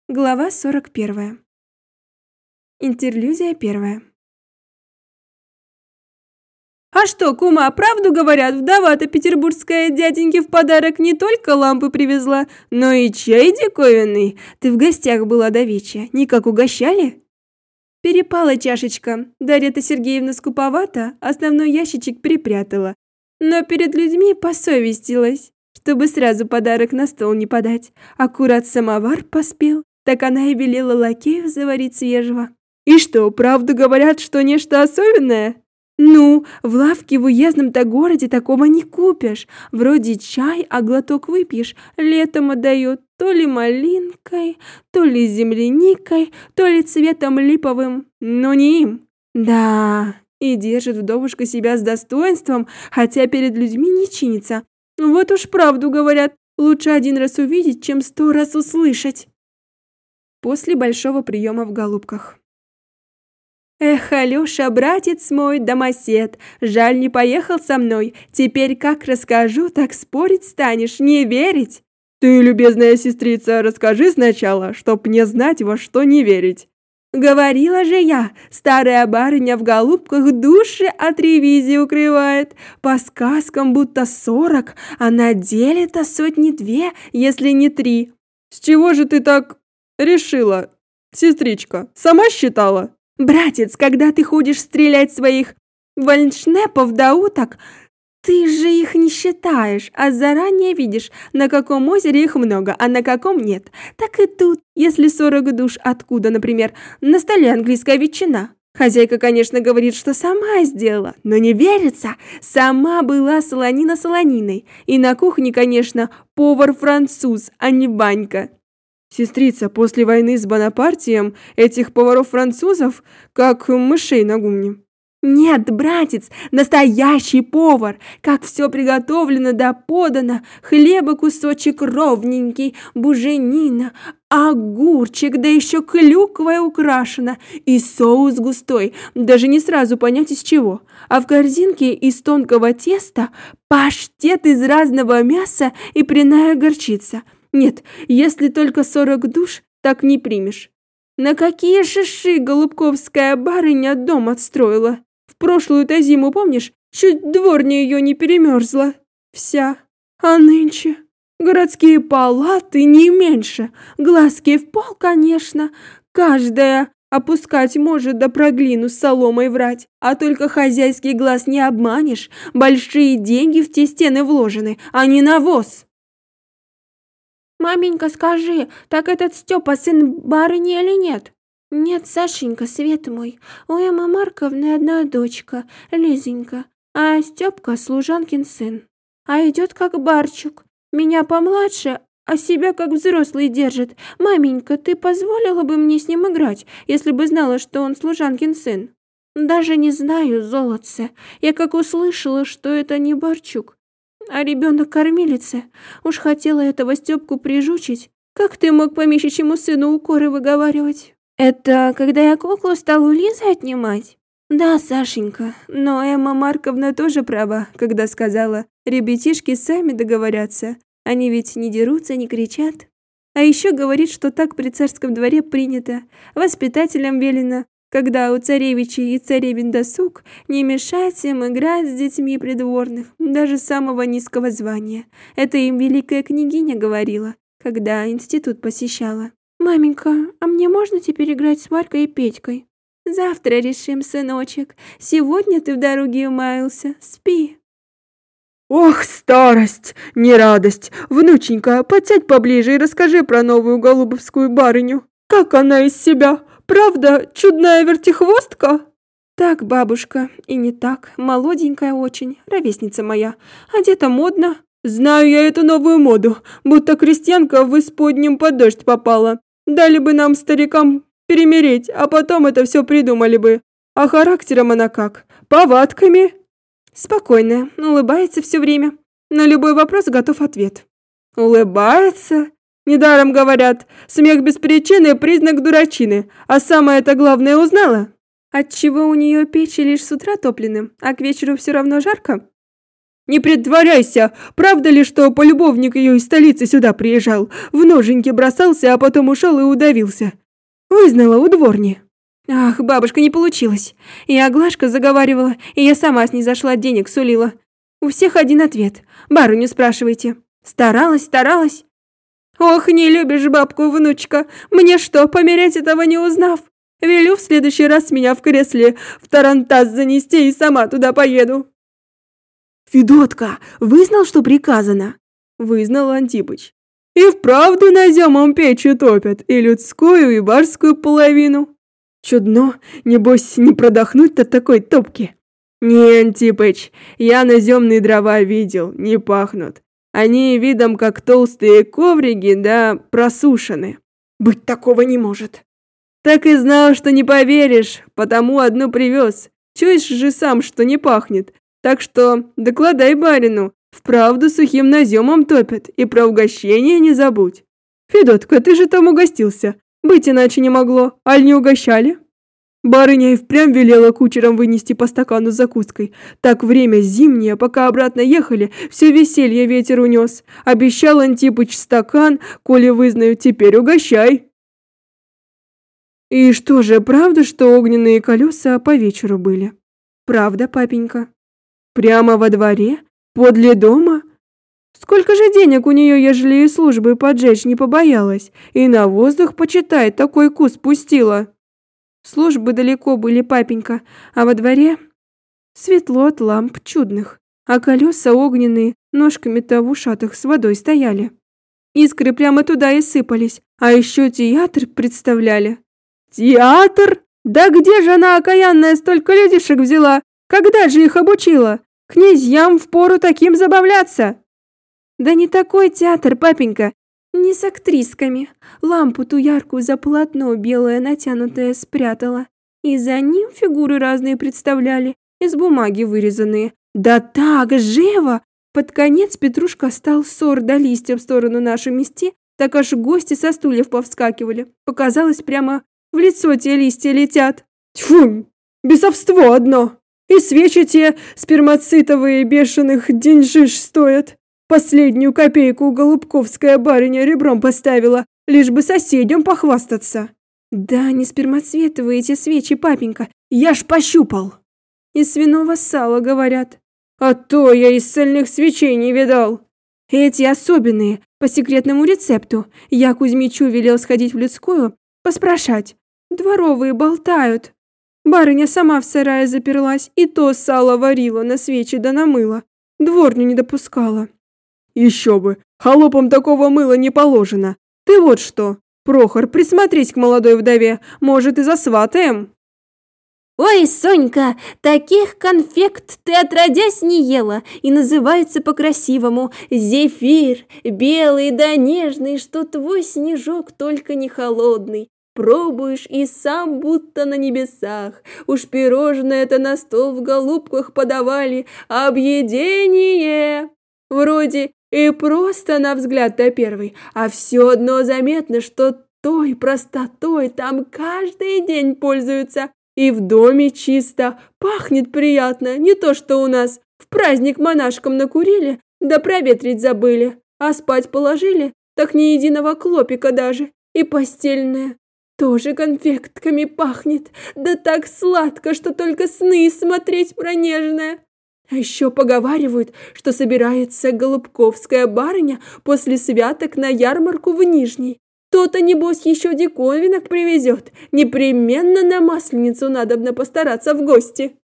Глава 41. Интерлюдия 1. А что, кума, правду говорят, вдова-то петербургская дяденьке в подарок не только лампы привезла, но и чай диковинный. Ты в гостях была давеча, никак угощали? Перепала чашечка. Дарья-то Сергеевна скуповата, основной ящичек припрятала. Но перед людьми посовестилась, чтобы сразу подарок на стол не подать. Аккурат самовар поспел, так она и велела лакею заварить свежего. И что, правду говорят, что нечто особенное? Ну, в лавке в уездном-то городе такого не купишь. Вроде чай, а глоток выпьешь, летом отдает то ли малинкой, то ли земляникой, то ли цветом липовым, но не им. Да, и держит вдовушка себя с достоинством, хотя перед людьми не чинится. Вот уж правду говорят, лучше один раз увидеть, чем 100 раз услышать. После большого приема в Голубках. Эх, Алёша, братец мой, домосед, жаль, не поехал со мной. Теперь как расскажу, так спорить станешь, не верить. Ты, любезная сестрица, расскажи сначала, чтоб мне знать, во что не верить. Говорила же я, старая барыня в Голубках души от ревизии укрывает. По сказкам будто 40, а на деле-то 102, если не 3. С чего же ты так решила, сестричка? Сама считала? Братец, когда ты ходишь стрелять своих вальшнепов да уток, ты же их не считаешь, а заранее видишь, на каком озере их много, а на каком нет. Так и тут, если 40 душ откуда, например, на столе английская ветчина. Хозяйка, конечно, говорит, что сама сделала, но не верится. Сама была солонина солониной. И на кухне, конечно, повар-француз, а не банька. Сестрица, после войны с Бонапартием этих поваров-французов как мышей на гумне. Нет, братец, настоящий повар, как все приготовлено да подано, хлеба кусочек ровненький, буженина, огурчик, да еще клюквой украшена, и соус густой, даже не сразу понять из чего, а в корзинке из тонкого теста паштет из разного мяса и пряная горчица. Нет, если только 40 душ, так не примешь. На какие шиши голубковская барыня дом отстроила? В прошлую-то зиму, помнишь, чуть дворня ее не перемерзла. Вся. А нынче городские палаты не меньше. Глазки в пол, конечно. Каждая опускать может, да про глину с соломой врать. А только хозяйский глаз не обманешь. Большие деньги в те стены вложены, а не навоз. Маменька, скажи, так этот Степа сын барыни или нет? Нет, Сашенька, свет мой, у Эммы Марковны одна дочка, Лизонька, а Степка служанкин сын. А идет как барчук, меня помладше, а себя как взрослый держит. Маменька, ты позволила бы мне с ним играть, если бы знала, что он служанкин сын? Даже не знаю, золотце, я как услышала, что это не барчук, а ребенок кормилицы. Уж хотела этого Степку прижучить. Как ты мог помещичьему сыну укоры выговаривать? Это когда я куклу стал у Лизы отнимать? Да, Сашенька, но Эмма Марковна тоже права, когда сказала, ребятишки сами договорятся. Они ведь не дерутся, не кричат. А еще говорит, что так при царском дворе принято. Воспитателям велено, когда у царевичей и царевин досуг, не мешать им играть с детьми придворных, даже самого низкого звания. Это им великая княгиня говорила, когда институт посещала. Маменька, а мне можно теперь играть с Варькой и Петькой? Завтра решим, сыночек. Сегодня ты в дороге умаялся. Спи. Ох, старость, не радость. Внученька, подсядь поближе и расскажи про новую голубовскую барыню. Как она из себя? Правда, чудная вертихвостка? Так, бабушка, и не так. Молоденькая очень, ровесница моя. Одета модно. Знаю я эту новую моду, будто крестьянка в исподнем под дождь попала. Дали бы нам, старикам, перемереть, а потом это все придумали бы. А характером она как? Повадками? Спокойная, улыбается все время. На любой вопрос готов ответ. Улыбается? Недаром говорят, смех без причины – признак дурачины. А самое-то главное узнала? Отчего у нее печи лишь с утра топлены, а к вечеру все равно жарко? Не притворяйся! Правда ли, что полюбовник ее из столицы сюда приезжал? В ноженьки бросался, а потом ушел и удавился. Вызнала у дворни». «Ах, бабушка, не получилось. И Аглашка заговаривала, и я сама с ней зашла, денег сулила. У всех один ответ. Барыню спрашивайте. Старалась. Ох, не любишь бабку, внучка. Мне что, помереть этого не узнав? Велю в следующий раз меня в кресле в тарантас занести и сама туда поеду». «Федотка, вызнал, что приказано?» Вызнал Антипыч. «И вправду наземом печи топят, и людскую, и барскую половину. Чудно, небось, не продохнуть-то такой топки. Не, Антипыч, я наземные дрова видел, не пахнут. Они видом как толстые коврики, да просушены. Быть такого не может». «Так и знал, что не поверишь, потому одну привез. Чуешь же сам, что не пахнет. Так что докладай барину, вправду сухим наземом топят, и про угощение не забудь. Федотка, ты же там угостился, быть иначе не могло, аль не угощали?» Барыня и впрямь велела кучерам вынести по стакану с закуской. Так время зимнее, пока обратно ехали, все веселье ветер унес. Обещал Антипыч стакан, коли вызнаю, теперь угощай. «И что же, правда, что огненные колеса по вечеру были?» «Правда, папенька». «Прямо во дворе? Подле дома? Сколько же денег у нее, ежели и службы поджечь не побоялась, и на воздух, почитай, такой кус пустила?» «Службы далеко были, папенька, а во дворе светло от ламп чудных, а колеса огненные ножками-то в ушатах с водой стояли. Искры прямо туда и сыпались, а еще театр представляли». «Театр? Да где же она, окаянная, столько людишек взяла? Когда же их обучила? Князьям впору таким забавляться!» «Да не такой театр, папенька, не с актрисками. Лампу ту яркую за полотно белое натянутое спрятала, и за ним фигуры разные представляли, из бумаги вырезанные. Да так, живо! Под конец Петрушка стал ссор да листья в сторону нашу мести, так аж гости со стульев повскакивали. Показалось, прямо в лицо те листья летят». «Тьфу, бесовство одно! И свечи те спермацитовые бешеных деньжищ стоят. Последнюю копейку голубковская барыня ребром поставила, лишь бы соседям похвастаться». «Да не спермацветовые эти свечи, папенька, я ж пощупал. Из свиного сала, говорят». «А то я из сальных свечей не видал». «Эти особенные, по секретному рецепту. Я Кузьмичу велел сходить в людскую, поспрашать. Дворовые болтают. Барыня сама в сарае заперлась, и то сало варила на свечи да намыла. Дворню не допускала». «Еще бы, холопам такого мыла не положено. Ты вот что, Прохор, присмотрись к молодой вдове, может, и засватаем». «Ой, Сонька, таких конфект ты отродясь не ела, и называется по-красивому зефир, белый да нежный, что твой снежок только не холодный. Пробуешь и сам будто на небесах. Уж пирожное-то на стол в голубках подавали, объедение. Вроде и просто на взгляд-то первый, а все одно заметно, что той простотой там каждый день пользуются. И в доме чисто, пахнет приятно, не то что у нас. В праздник монашкам накурили, да проветрить забыли, а спать положили, так ни единого клопика даже, и постельное. Тоже конфектками пахнет, да так сладко, что только сны смотреть пронежное. А еще поговаривают, что собирается голубковская барыня после святок на ярмарку в Нижний. То-то, небось, еще диковинок привезет. Непременно на Масленицу надобно постараться в гости.